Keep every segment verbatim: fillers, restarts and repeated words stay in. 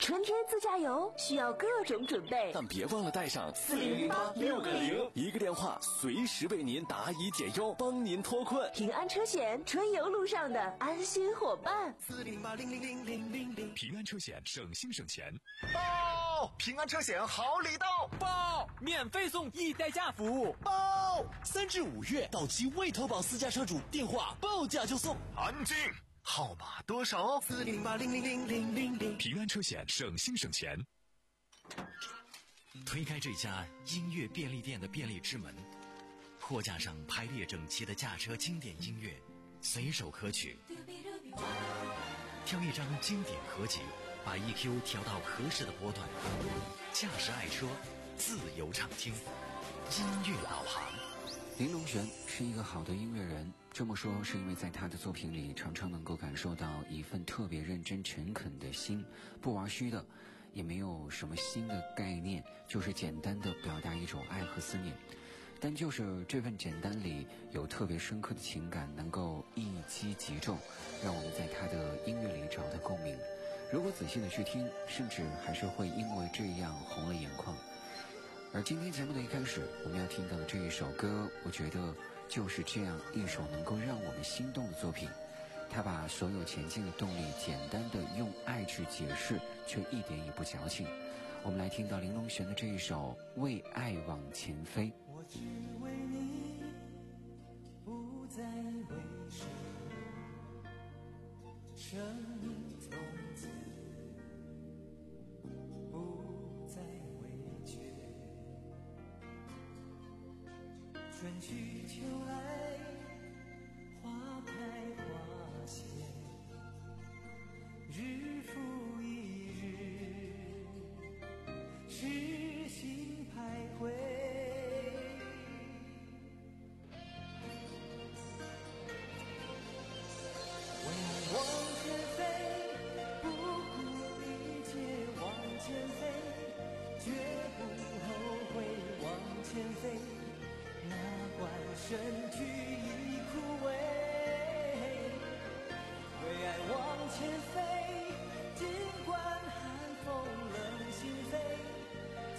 春天自驾游需要各种准备， 但别忘了带上四零零八六个零， 一个电话随时为您答疑解忧，帮您脱困。 平安车险，春游路上的安心伙伴。 四零八零零零零零零， 平安车险，省心省钱。 报！平安车险好礼到！ 报！免费送易代驾服务！ 报！ 三至五月到期未投保私家车主电话报价就送。 安静。号码多少？四零八零零零零零零。 平安车险，省心省钱。 推开这家音乐便利店的便利之门，货架上排列整齐的驾车经典音乐，随手可取。挑一张经典合集，把 E Q 调到合适的波段，驾驶爱车，自由畅听，音乐导航。 林隆璇是一个好的音乐人，这么说是因为在他的作品里常常能够感受到一份特别认真诚恳的心，不玩虚的，也没有什么新的概念，就是简单的表达一种爱和思念。但就是这份简单里有特别深刻的情感，能够一击即中，让我们在他的音乐里找到共鸣。如果仔细的去听，甚至还是会因为这样红了眼眶。而今天节目的一开始，我们要听到的这一首歌，我觉得就是这样一首能够让我们心动的作品。他把所有前进的动力简单的用爱去解释，却一点也不矫情。我们来听到林隆璇的这一首《为爱往前飞》。 我只为你，不再为谁，生命从此不再畏惧。春去秋来，花开花谢，日复一日，痴心徘徊。为你往前飞，不顾一切往前飞，绝不后悔往前飞。哪管身躯已枯萎，为爱往前飞，尽管寒风冷心扉，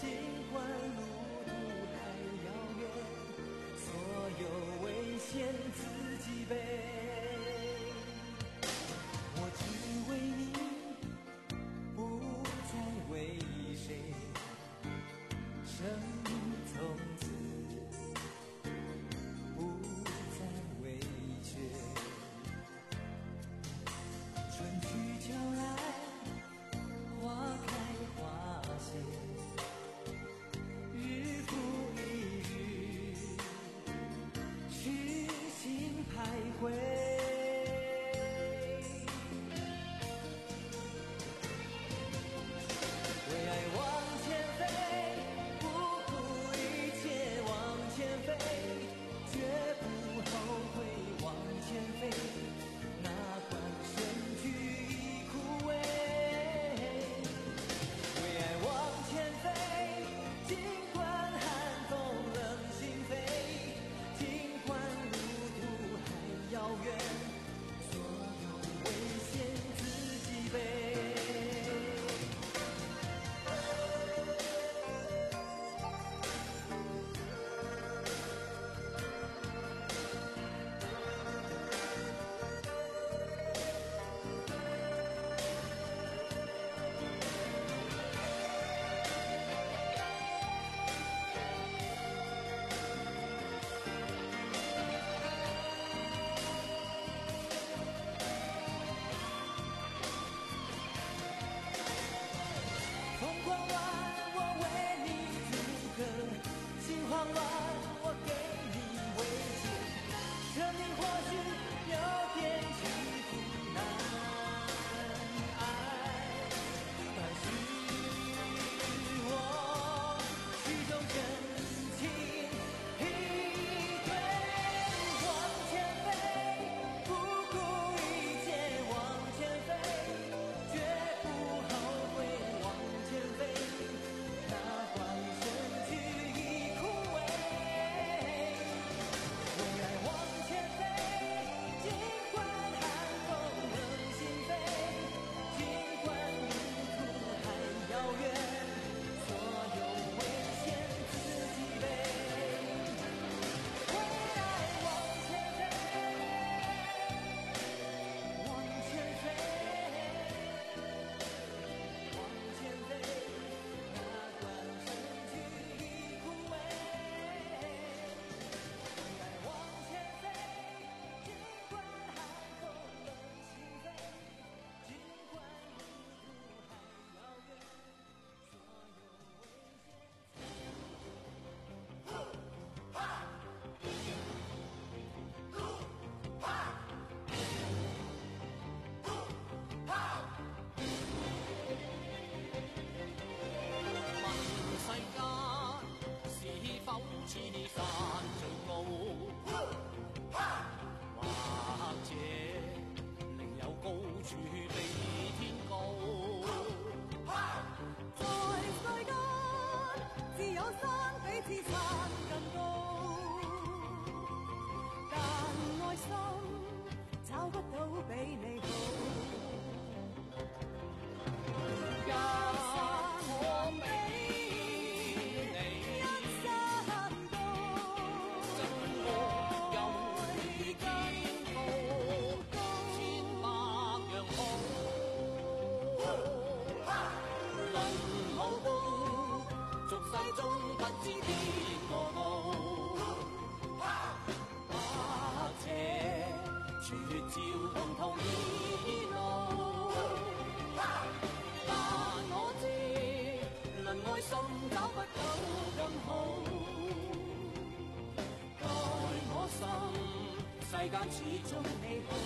間始終美好。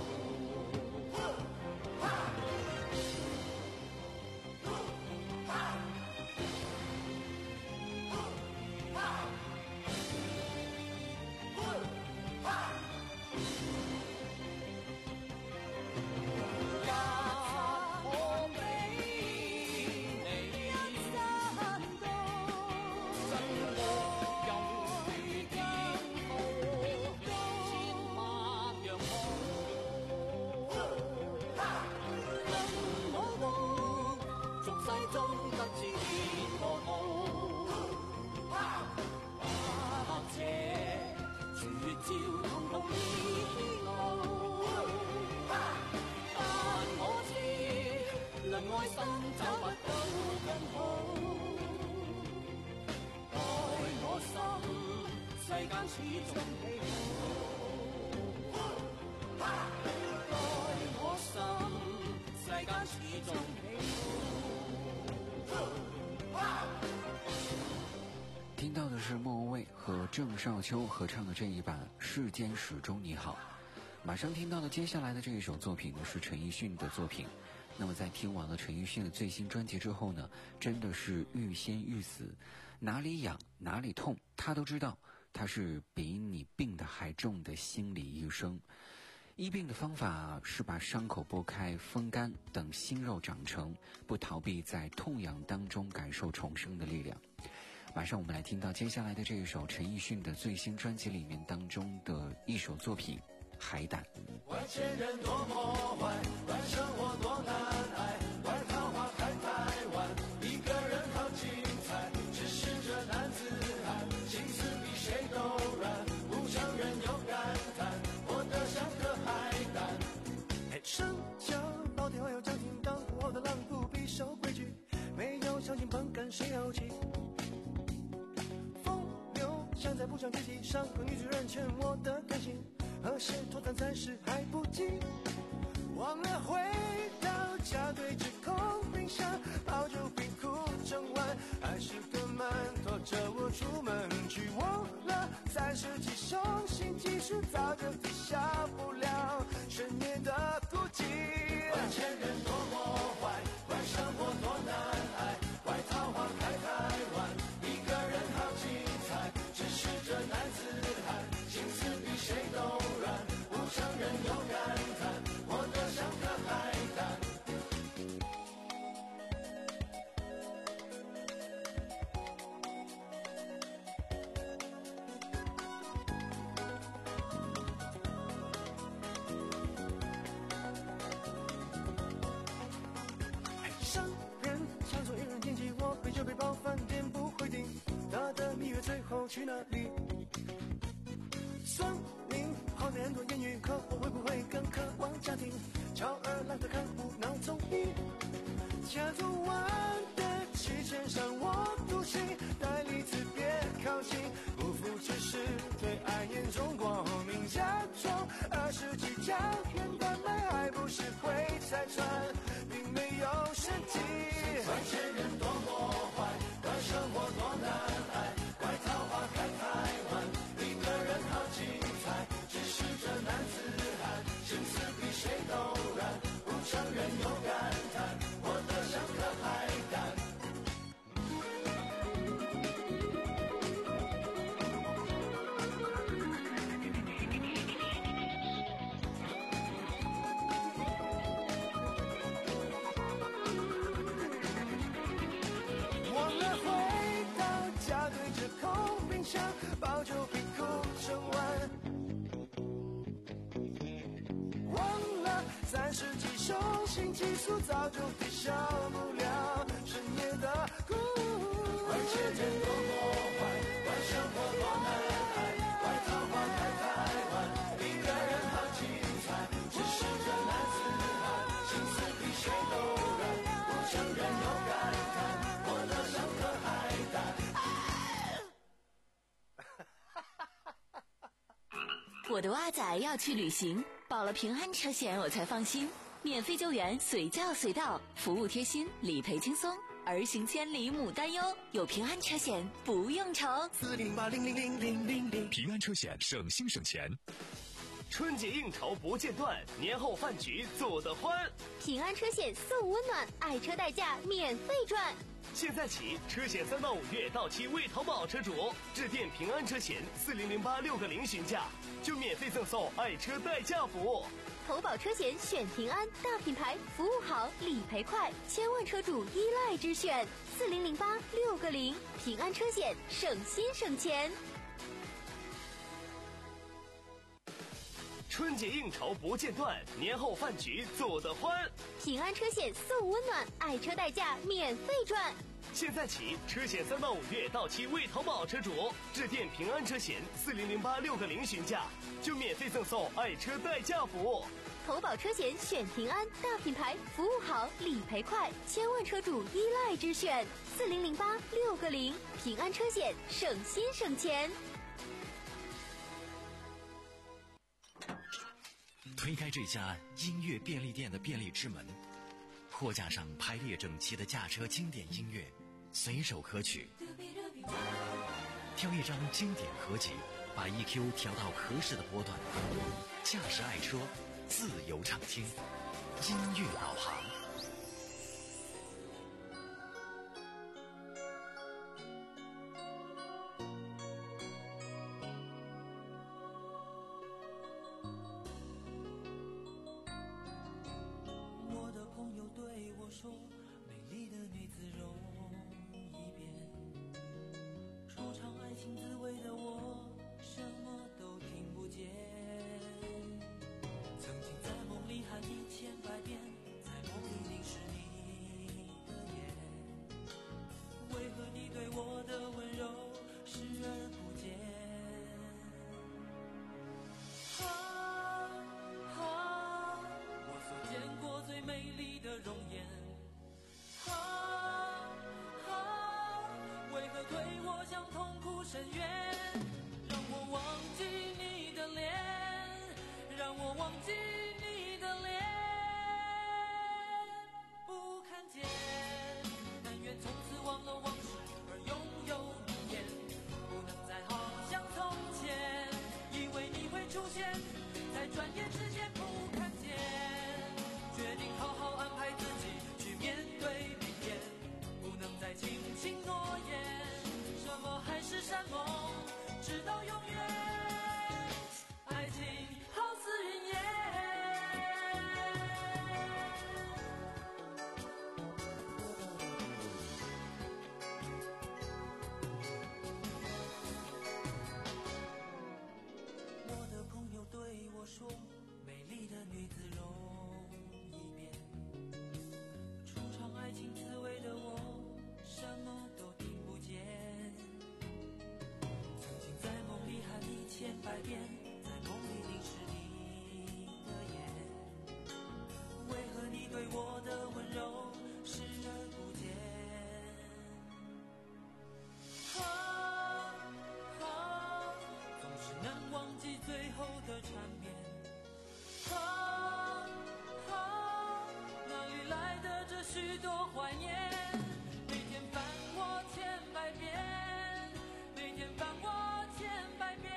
听到的是莫文蔚和郑少秋合唱的这一版《世间始终你好》。马上听到的接下来的这一首作品呢，是陈奕迅的作品。那么在听完了陈奕迅的最新专辑之后呢，真的是欲仙欲死，哪里痒哪里痛他都知道，他是比你病得还重的心理医生。医病的方法是把伤口剥开风干，等新肉长成，不逃避在痛痒当中感受重生的力量。马上我们来听到接下来的这一首陈奕迅的最新专辑里面当中的一首作品《海胆》。 外前人多么坏，外生活多难挨，外桃花开台湾，一个人好精彩，只是这男子汉心思比谁都软，不承认又感叹，活得像个海胆。生就老天会有将军，当富豪的狼不必守规矩，没有相信本跟谁有气，风流想在不想自己，上个女主人劝我的感性，何时脱单暂时还不急，忘了回到家对着空冰箱，抱酒冰库整晚，还是个馒头着我出门去，忘了三十几雄心技术早就抵消不了深夜的孤寂。外前人多么坏，外生活多难挨，外桃花开台湾，一个人好精彩，只是这男子汉心思比谁都软，不承认又感叹，活得像个海胆。商人想做一人天机，我背着背包饭店不会订，他的蜜月最后去哪里？算命好的很多言语，可我会不会更渴望家庭？翘二郎的看无脑综艺，家族玩的期限上我独行，带离子别靠近，不服只是对爱眼中光明，假装二十几家原版卖还不是会拆穿，并没有神迹。外前人多么坏，外生活多难挨，外桃花开台湾，一个人好精彩，只是这男子汉心思比谁都软，不承认又感叹，活得像个海胆。忘了回到家对着空冰箱，抱酒瓶库整晚，忘了三十几雄心激素早就抵消不了深夜的孤外前人多么坏，外生活多难挨，外桃花开台湾，一个人好精彩，只是这男子汉心思比谁都软，不承认又感叹，活得像个海胆。 我的蛙仔要去旅行，保了平安车险我才放心，免费救援随叫随到，服务贴心，理赔轻松，儿行千里母担忧，有平安车险不用愁。 四零八零零零零零零， 平安车险省心省钱。 春节应酬不间断，年后饭局做得欢。 平安车险送温暖，爱车代驾免费赚。 现在起，车险三到五月到期未投保车主，致电平安车险四零零八六个零询价，就免费赠送爱车代驾服务。 投保车险选平安，大品牌，服务好，理赔快，千万车主依赖之选。四零零八六个零，平安车险，省心省钱。 春节应酬不间断，年后饭局做得欢。 平安车险送温暖，爱车代驾免费赚。 现在起，车险三到五月到期未投保车主，致电平安车险四零零八六个零询价，就免费赠送爱车代驾服务。 投保车险选平安，大品牌，服务好，理赔快，千万车主依赖之选。四零零八六个零，平安车险，省心省钱。 推开这家音乐便利店的便利之门，货架上排列整齐的驾车经典音乐，随手可取。挑一张经典合集，把 E Q 调到合适的波段，驾驶爱车，自由畅听，音乐导航。 我的朋友对我说，美丽的女子容易变，初尝爱情滋味的我，什么都听不见。曾经在梦里喊你千百遍，在梦里凝视你的眼，为何你对我的温柔视而不见？啊啊，我所见过最美丽的容颜。啊啊，为何对我像痛苦深渊？让我忘记你的脸，让我忘记你的脸，不看见。但愿从此忘了往事，而拥有明天，不能再好像从前。以为你会出现在转眼之间，不看见。决定好好安排自己去面对明天，不能再轻轻诺言，什么海誓山盟，直到永远。爱情好似云烟，我的朋友对我说，美丽的女子容易变，初尝爱情滋味的我，什么都听不见。曾经在梦里喊你千百遍，在梦里凝视你的眼，为何你对我的温柔视而不见？啊啊，总是能忘记最后的缠绵。啊啊，哪里来的这许多怀念？每天烦我千百遍，每天烦我千百遍，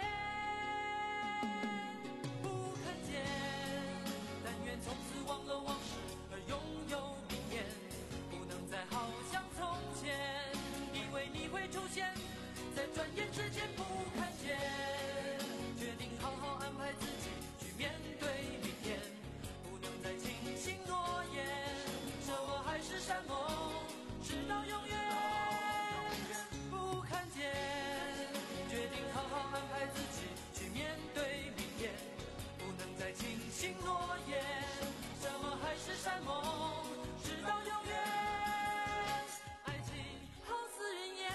不看见。但愿从此忘了往事，而拥有明天，不能再好像从前。以为你会出现在转眼之间，不看见。决定好好安排自己去面对明天，不能再轻轻诺言，什么海誓山盟，直到永远。不看见，决定好好安排自己去面对明天，不能再轻轻诺言，什么海誓山盟，直到永远。爱情好似云烟。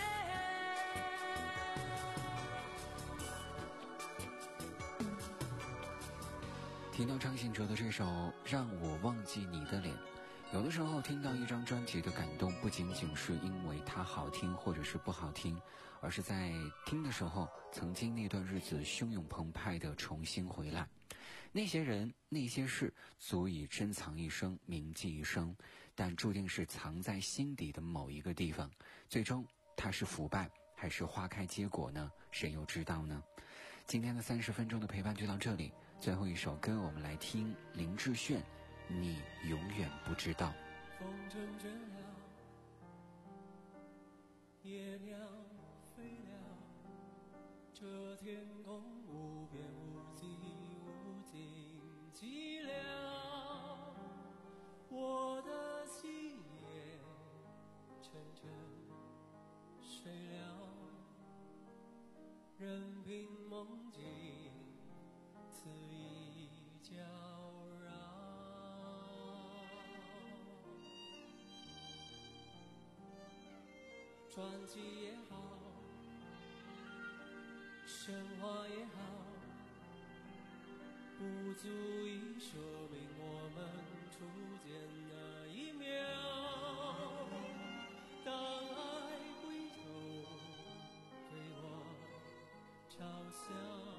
听到张信哲的这首《让我忘记你的脸》，有的时候听到一张专辑的感动，不仅仅是因为它好听或者是不好听，而是在听的时候，曾经那段日子汹涌澎湃的重新回来。那些人那些事足以珍藏一生，铭记一生，但注定是藏在心底的某一个地方，最终它是腐败还是花开结果呢？谁又知道呢？今天的三十分钟的陪伴就到这里， 最后一首歌我们来听林志炫，你永远不知道。 风筝倦了，夜鸟飞了，这天空无边无际无尽寂寥，我的心也沉沉睡了，任凭梦境肆意搅扰。传奇也好，神话也好，不足以说明我们初见那一秒。当爱回头对我嘲笑，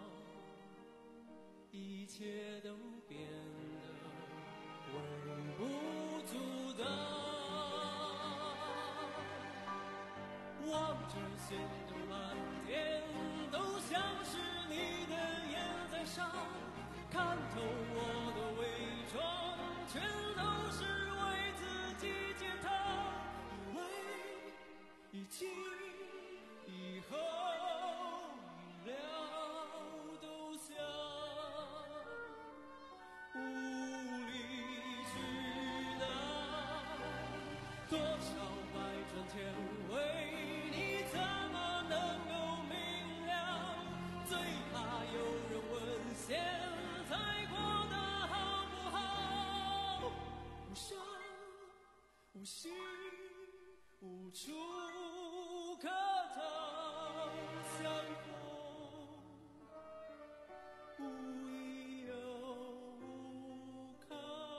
一切都变得微不足道。望着心中蓝天，都像是你的眼在烧，看透我的伪装，全都是为自己解套。以为一起以后明了，都像无理取闹，多少百转千回，现在过得好不好？无声无息无处可逃，相逢无依又无靠。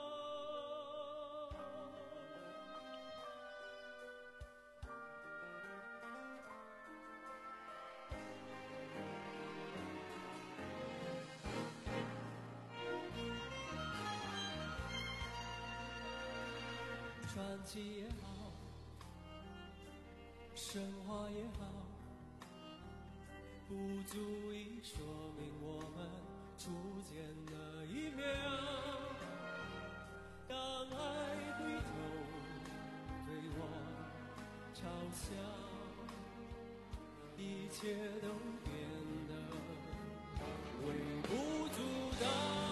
传奇也好，神话也好，不足以说明我们初见那一秒。当爱回头对我嘲笑，一切都变得微不足道。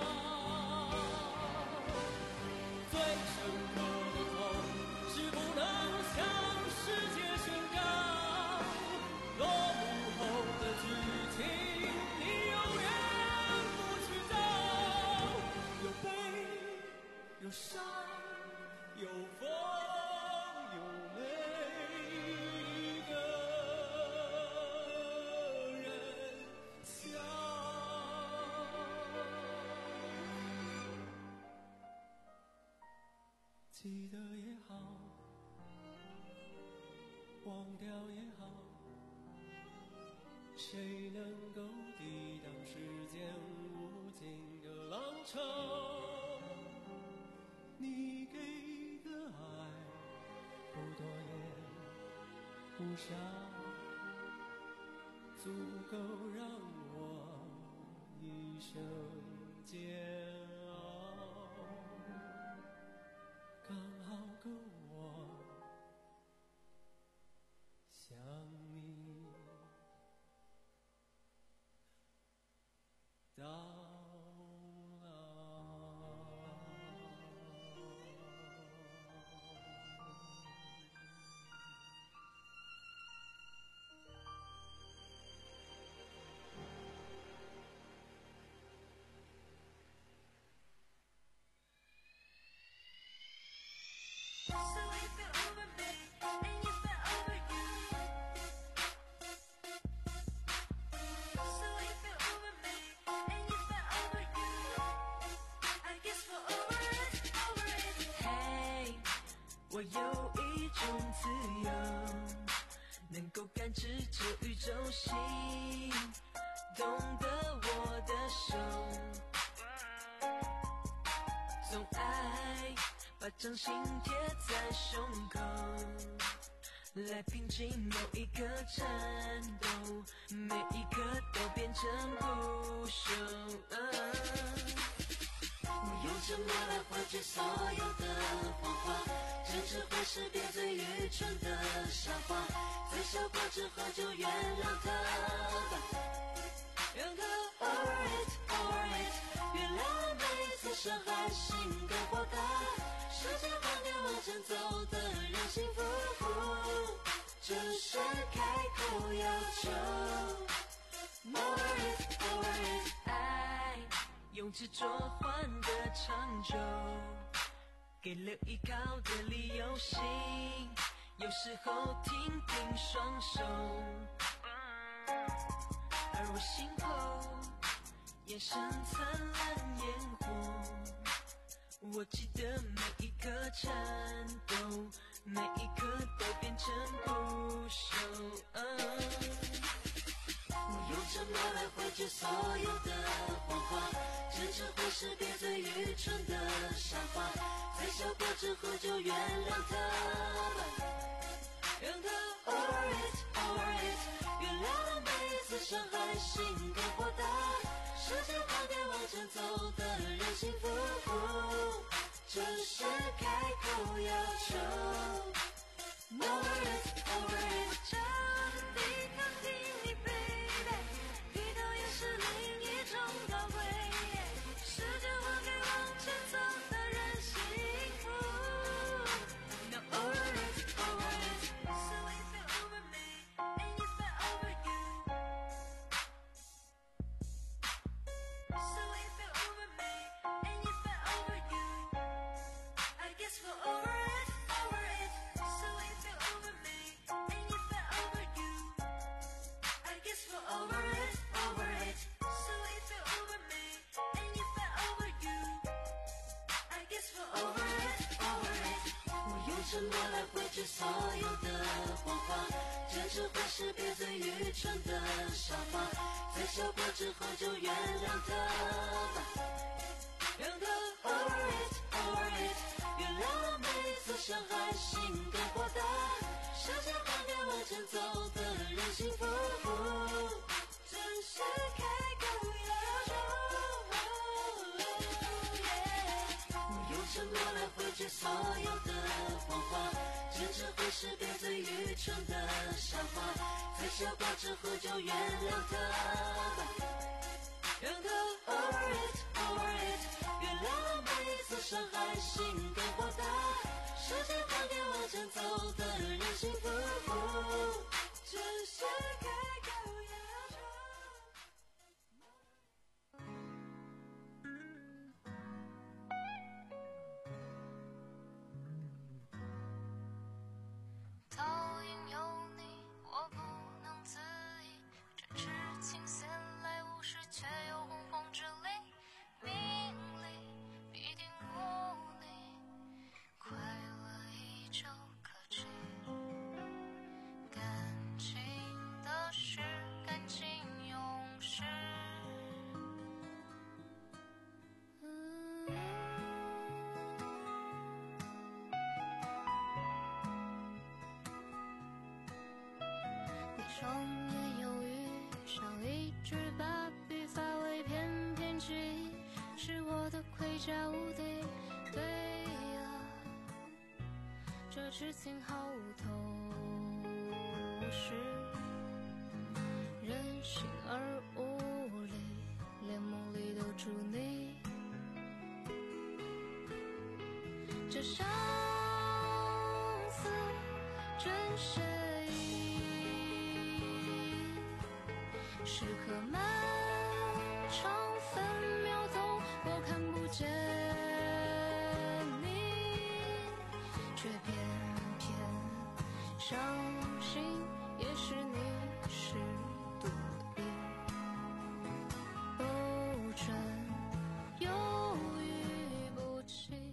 最深刻的痛是不能向世界宣告，落幕后的剧情你永远不知道。有悲有伤有疯有泪，一个人笑。记得也好，忘掉也好，谁能够抵挡时间无尽的浪潮？你给的爱不多也不少，足够让我一生煎熬，刚好够我想你到老。 我有一种自由，能够感知这宇宙心，懂得我的手，总爱把掌心贴在胸口， 来平静某一个战斗，每一刻都变成不朽。啊我用沉默来换取所有的谎话，真挚会识别最愚蠢的笑话，在笑过之后就原谅它吧，让它 over it over it， 原谅每次伤害心更豁达，时间换给往前走的人幸福，这是开口要求 over it over it， 爱用执着换的长久，给了依靠的理由性，有时候停停双手，而我心口眼神灿烂烟火，我记得每一颗颤抖，每一刻都变成不朽。啊我用沉默来回绝所有的谎话，真诚会识别最愚蠢的笑话，在笑过之后就原谅它吧，让它 over it over it， 原谅每次伤害心更豁达，时间还给往前走的人幸福，这是开口要求 over it over it， 这地方听你 baby， 低头也是另一种高贵，时间还给往前走的人幸福。 Now over it over it， So we feel over me and you feel over you， So we feel over me and you feel over you， I guess we're over it over it， So we feel over me and you feel over you， I guess we're over it over it， So we feel over me and you feel over you， I guess we're over it over it。 我用沉默来回绝所有的谎话，真诚会识别最愚蠢的笑话，在笑过之后就原谅它吧，让它 over it over it， 原谅每次伤害心更豁达，时间还给往前走的人幸福，这是开口要求。我用沉默来回绝所有的谎话，真诚会识别最愚蠢的笑话，在笑过之后就原谅它吧，让它 over it over it， 原谅每次伤害心更豁达，时间还给往前走的人幸福，这是开口要求。 倒影有你，我不能自已，展翅青线来无视，却又洪荒之力，命里必定无你，快乐依旧可期，感情的事，感情永世。你双眼忧郁，像一只把笔发尾翩翩起，是我的盔甲无敌。对呀，这痴情毫无头绪，任性而无力，连梦里都住你。这相思真谁时刻漫长分秒懂，我看不见你，却偏偏相信也是你是独立，不争犹豫不弃。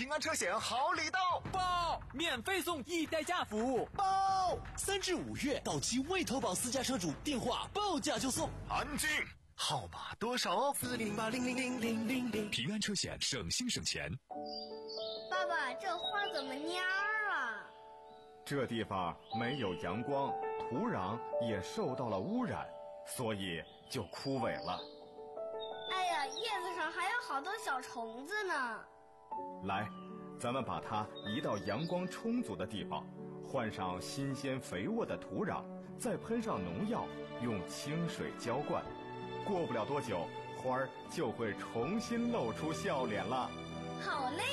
平安车险好礼到， 报免费送一代驾服务， 报三至五月到期未投保私家车主电话报价就送。 安静，号码多少？ 四零八零零零零零零。 平安车险，省心省钱。 爸爸，这花怎么蔫儿了？ 这地方没有阳光，土壤也受到了污染，所以就枯萎了。 哎呀，叶子上还有好多小虫子呢。 来，咱们把它移到阳光充足的地方，换上新鲜肥沃的土壤，再喷上农药，用清水浇灌。过不了多久，花儿就会重新露出笑脸了。 好嘞！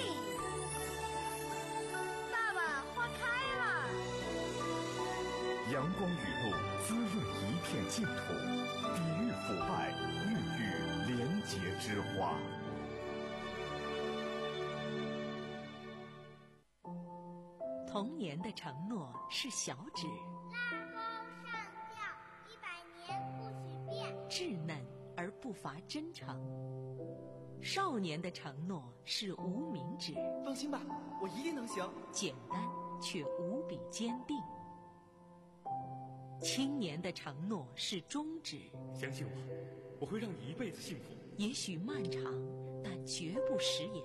爸爸，花开了。 阳光雨露滋润一片净土，抵御腐败，孕育廉洁之花。 童年的承诺是小指， 拉钩上吊，一百年不许变。 稚嫩而不乏真诚。少年的承诺是无名指， 放心吧，我一定能行。 简单却无比坚定。青年的承诺是中指， 相信我，我会让你一辈子幸福。 也许漫长，但绝不食言。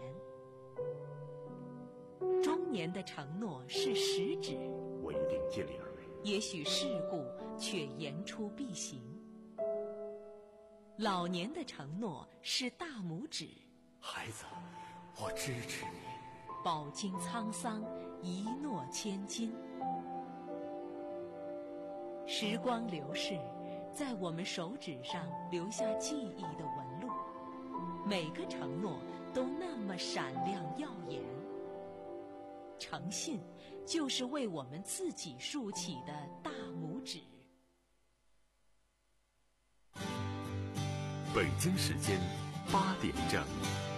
中年的承诺是食指， 我一定尽力而为。 也许世故，却言出必行。老年的承诺是大拇指， 孩子，我支持你。 饱经沧桑，一诺千金。时光流逝，在我们手指上留下记忆的纹路，每个承诺都那么闪亮耀眼。诚信就是为我们自己竖起的大拇指。 北京时间八点整。